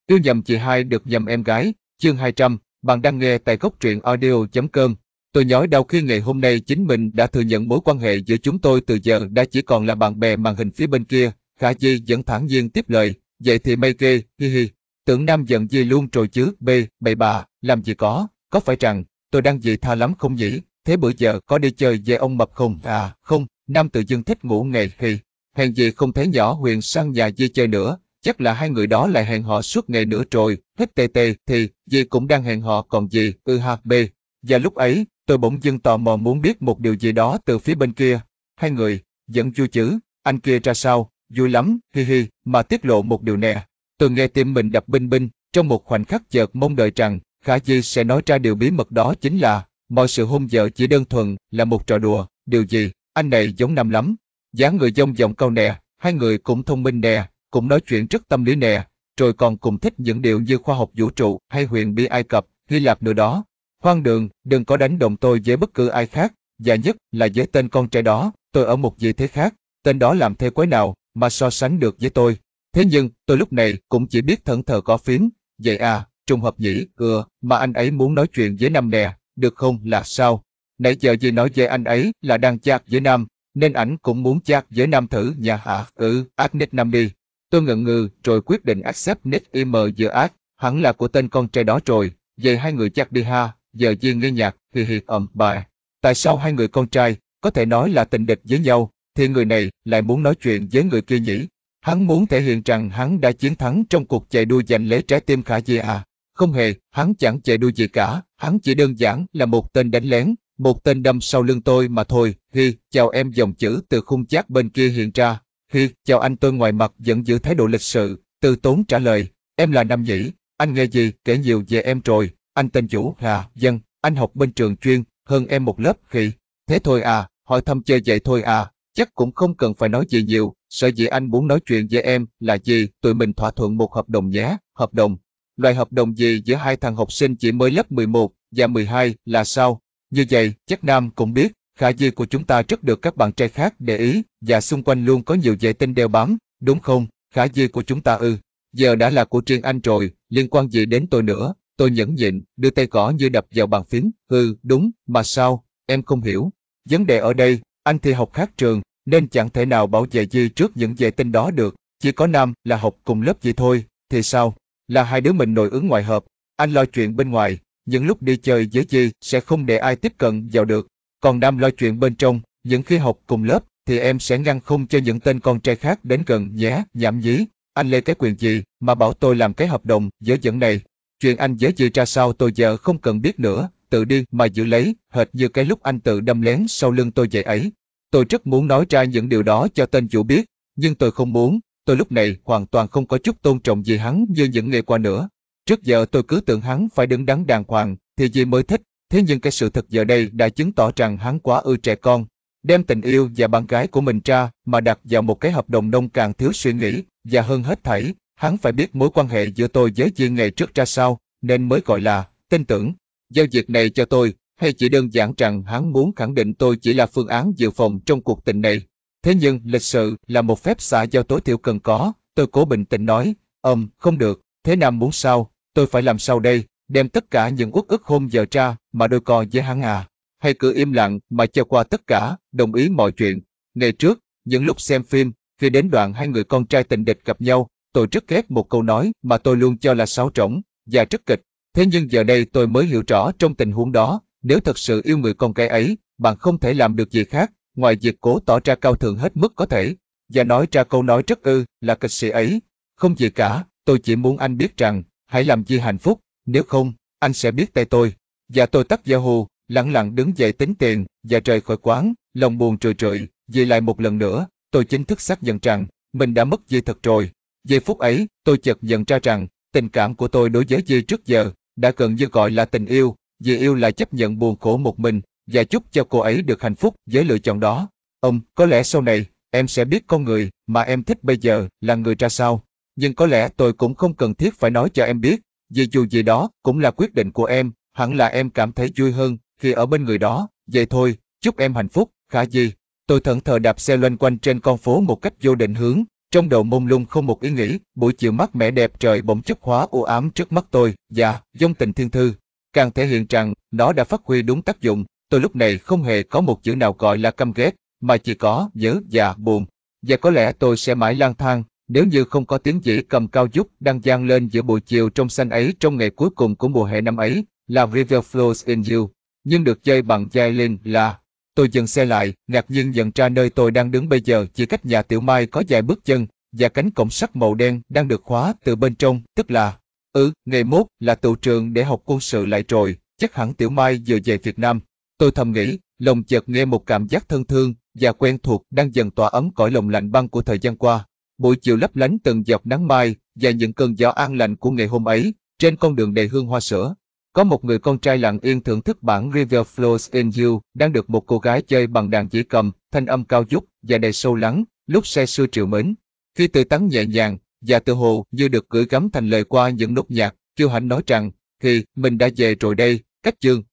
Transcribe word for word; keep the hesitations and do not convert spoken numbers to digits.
Yêu nhầm chị hai được nhầm em gái, chương hai trăm, bạn đang nghe tại góc truyện audio chấm com. Tôi nhói đau khi ngày hôm nay chính mình đã thừa nhận mối quan hệ giữa chúng tôi từ giờ đã chỉ còn là bạn bè màn hình phía bên kia. Khả Di vẫn thản nhiên tiếp lời, vậy thì mây ghê, hi hi. Tưởng Nam giận Di luôn rồi chứ, b, bậy bạ, làm gì có, có phải rằng, tôi đang dị tha lắm không nhỉ, thế bữa giờ có đi chơi với ông Mập không? À, không, Nam tự dưng thích ngủ ngày hi. Hèn gì không thấy nhỏ Huyền sang nhà Di chơi nữa. Chắc là hai người đó lại hẹn hò suốt ngày nữa rồi, hết tê tê thì Di cũng đang hẹn hò còn gì, ư ha b. Và lúc ấy, tôi bỗng dưng tò mò muốn biết một điều gì đó từ phía bên kia. Hai người, vẫn vui chứ, anh kia ra sao, vui lắm, hi hi, mà tiết lộ một điều nè. Tôi nghe tim mình đập binh binh, trong một khoảnh khắc chợt mong đợi rằng Khả Di sẽ nói ra điều bí mật đó chính là mọi sự hôn vợ chỉ đơn thuần là một trò đùa, điều gì, anh này giống Nam lắm. Dáng người dông dỏng câu nè, hai người cũng thông minh nè, cũng nói chuyện rất tâm lý nè, rồi còn cùng thích những điều như khoa học vũ trụ hay huyền bí Ai Cập, Hy Lạp nữa đó. Hoang đường, đừng có đánh đồng tôi với bất cứ ai khác, và nhất là với tên con trai đó, tôi ở một vị thế khác, tên đó làm thế quái nào mà so sánh được với tôi. Thế nhưng, tôi lúc này cũng chỉ biết thẫn thờ gõ phím, vậy à, trùng hợp nhỉ, ừ, mà anh ấy muốn nói chuyện với Nam nè, được không là sao? Nãy giờ gì nói với anh ấy là đang chat với Nam, nên ảnh cũng muốn chat với Nam thử nha hả, ừ, add nick Nam đi. Tôi ngần ngừ rồi quyết định accept nick email giữa add, hẳn là của tên con trai đó rồi, về hai người chắc đi ha, giờ Duyên nghe nhạc, hi hi ầm bà. Tại sao hai người con trai, có thể nói là tình địch với nhau, thì người này lại muốn nói chuyện với người kia nhỉ? Hắn muốn thể hiện rằng hắn đã chiến thắng trong cuộc chạy đua giành lấy trái tim Khả Di à? Không hề, hắn chẳng chạy đua gì cả, hắn chỉ đơn giản là một tên đánh lén, một tên đâm sau lưng tôi mà thôi. Hi, chào em, dòng chữ từ khung chat bên kia hiện ra. Hi, chào anh, tôi ngoài mặt vẫn giữ thái độ lịch sự, từ tốn trả lời. Em là Nam nhỉ? Anh nghe gì, kể nhiều về em rồi. Anh tên Vũ, à, dân, anh học bên trường chuyên, hơn em một lớp. Khi thế thôi à, hỏi thăm chơi vậy thôi à, chắc cũng không cần phải nói gì nhiều, sở dĩ anh muốn nói chuyện với em là gì, tụi mình thỏa thuận một hợp đồng nhé. Hợp đồng? Loại hợp đồng gì giữa hai thằng học sinh chỉ mới lớp mười một và mười hai là sao? Như vậy, chắc Nam cũng biết, Khả Di của chúng ta rất được các bạn trai khác để ý, và xung quanh luôn có nhiều vệ tinh đeo bám, đúng không? Khả Di của chúng ta ư, giờ đã là của riêng anh rồi, liên quan gì đến tôi nữa? Tôi nhẫn nhịn, đưa tay gõ như đập vào bàn phím, ừ, đúng, mà sao, em không hiểu. Vấn đề ở đây, anh thì học khác trường, nên chẳng thể nào bảo vệ Di trước những vệ tinh đó được, chỉ có Nam là học cùng lớp gì thôi, thì sao? Là hai đứa mình nội ứng ngoại hợp, anh lo chuyện bên ngoài, những lúc đi chơi với Di sẽ không để ai tiếp cận vào được, còn Nam lo chuyện bên trong, những khi học cùng lớp thì em sẽ ngăn không cho những tên con trai khác đến gần nhé. Nhảm nhí, anh lấy cái quyền gì mà bảo tôi làm cái hợp đồng dở dẫn này? Chuyện anh với Di ra sao tôi giờ không cần biết nữa, tự đi mà giữ lấy, hệt như cái lúc anh tự đâm lén sau lưng tôi vậy ấy. Tôi rất muốn nói ra những điều đó cho tên chủ biết, nhưng tôi không muốn, tôi lúc này hoàn toàn không có chút tôn trọng gì hắn như những ngày qua nữa. Trước giờ tôi cứ tưởng hắn phải đứng đắn đàng hoàng, thì Di mới thích, thế nhưng cái sự thật giờ đây đã chứng tỏ rằng hắn quá ư trẻ con. Đem tình yêu và bạn gái của mình ra mà đặt vào một cái hợp đồng nông cạn thiếu suy nghĩ, và hơn hết thảy, hắn phải biết mối quan hệ giữa tôi với Di ngày trước ra sao, nên mới gọi là tin tưởng. Giao việc này cho tôi, hay chỉ đơn giản rằng hắn muốn khẳng định tôi chỉ là phương án dự phòng trong cuộc tình này. Thế nhưng lịch sự là một phép xã giao tối thiểu cần có, tôi cố bình tĩnh nói, ừm, không được, thế Nam muốn sao, tôi phải làm sao đây, đem tất cả những uất ức hôn giờ ra mà đôi co với hắn à, hay cứ im lặng mà cho qua tất cả, đồng ý mọi chuyện. Ngày trước, những lúc xem phim, khi đến đoạn hai người con trai tình địch gặp nhau, tôi rất ghét một câu nói mà tôi luôn cho là sáo rỗng và rất kịch. Thế nhưng giờ đây tôi mới hiểu rõ trong tình huống đó, nếu thật sự yêu người con gái ấy, bạn không thể làm được gì khác, ngoài việc cố tỏ ra cao thượng hết mức có thể, và nói ra câu nói rất ư là kịch sĩ ấy. Không gì cả, tôi chỉ muốn anh biết rằng, hãy làm Di hạnh phúc, nếu không, anh sẽ biết tay tôi. Và tôi tắt Yahoo, lẳng lặng đứng dậy tính tiền, và rời khỏi quán, lòng buồn trười trượi, vì lại một lần nữa, tôi chính thức xác nhận rằng, mình đã mất Di thật rồi. Giây phút ấy, tôi chợt nhận ra rằng, tình cảm của tôi đối với Di trước giờ, đã gần như gọi là tình yêu, vì yêu là chấp nhận buồn khổ một mình, và chúc cho cô ấy được hạnh phúc với lựa chọn đó. Ông, có lẽ sau này, em sẽ biết con người mà em thích bây giờ là người ra sao. Nhưng có lẽ tôi cũng không cần thiết phải nói cho em biết, vì dù gì đó cũng là quyết định của em, hẳn là em cảm thấy vui hơn khi ở bên người đó. Vậy thôi, chúc em hạnh phúc, Khả Di. Tôi thẫn thờ đạp xe loanh quanh trên con phố một cách vô định hướng, Trong đầu mông lung không một ý nghĩ, buổi chiều mát mẻ đẹp trời bỗng chốc hóa u ám trước mắt tôi, và dòng tình thiên thư càng thể hiện rằng nó đã phát huy đúng tác dụng. Tôi lúc này không hề có một chữ nào gọi là căm ghét, mà chỉ có nhớ và buồn. Và có lẽ tôi sẽ mãi lang thang nếu như không có tiếng dĩ cầm cao vút đang vang lên giữa buổi chiều trong xanh ấy trong ngày cuối cùng của mùa hè năm ấy, là River Flows in You, nhưng được chơi bằng violin là. Tôi dừng xe lại, ngạc nhiên nhận ra nơi tôi đang đứng bây giờ chỉ cách nhà Tiểu Mai có vài bước chân, và cánh cổng sắt màu đen đang được khóa từ bên trong, tức là, ừ, ngày mốt là tựu trường để học quân sự lại rồi, chắc hẳn Tiểu Mai vừa về Việt Nam. Tôi thầm nghĩ, lòng chợt nghe một cảm giác thân thương và quen thuộc đang dần tỏa ấm cõi lòng lạnh băng của thời gian qua. Buổi chiều lấp lánh từng giọt nắng mai và những cơn gió an lành của ngày hôm ấy, trên con đường đầy hương hoa sữa. Có một người con trai lặng yên thưởng thức bản River Flows in You đang được một cô gái chơi bằng đàn dĩ cầm, thanh âm cao vút và đầy sâu lắng, lúc say sưa trìu mến. Khi từ tắn nhẹ nhàng và tự hồ như được gửi gắm thành lời qua những nốt nhạc, Kiêu Hãnh nói rằng, thì mình đã về rồi đây, cách chương.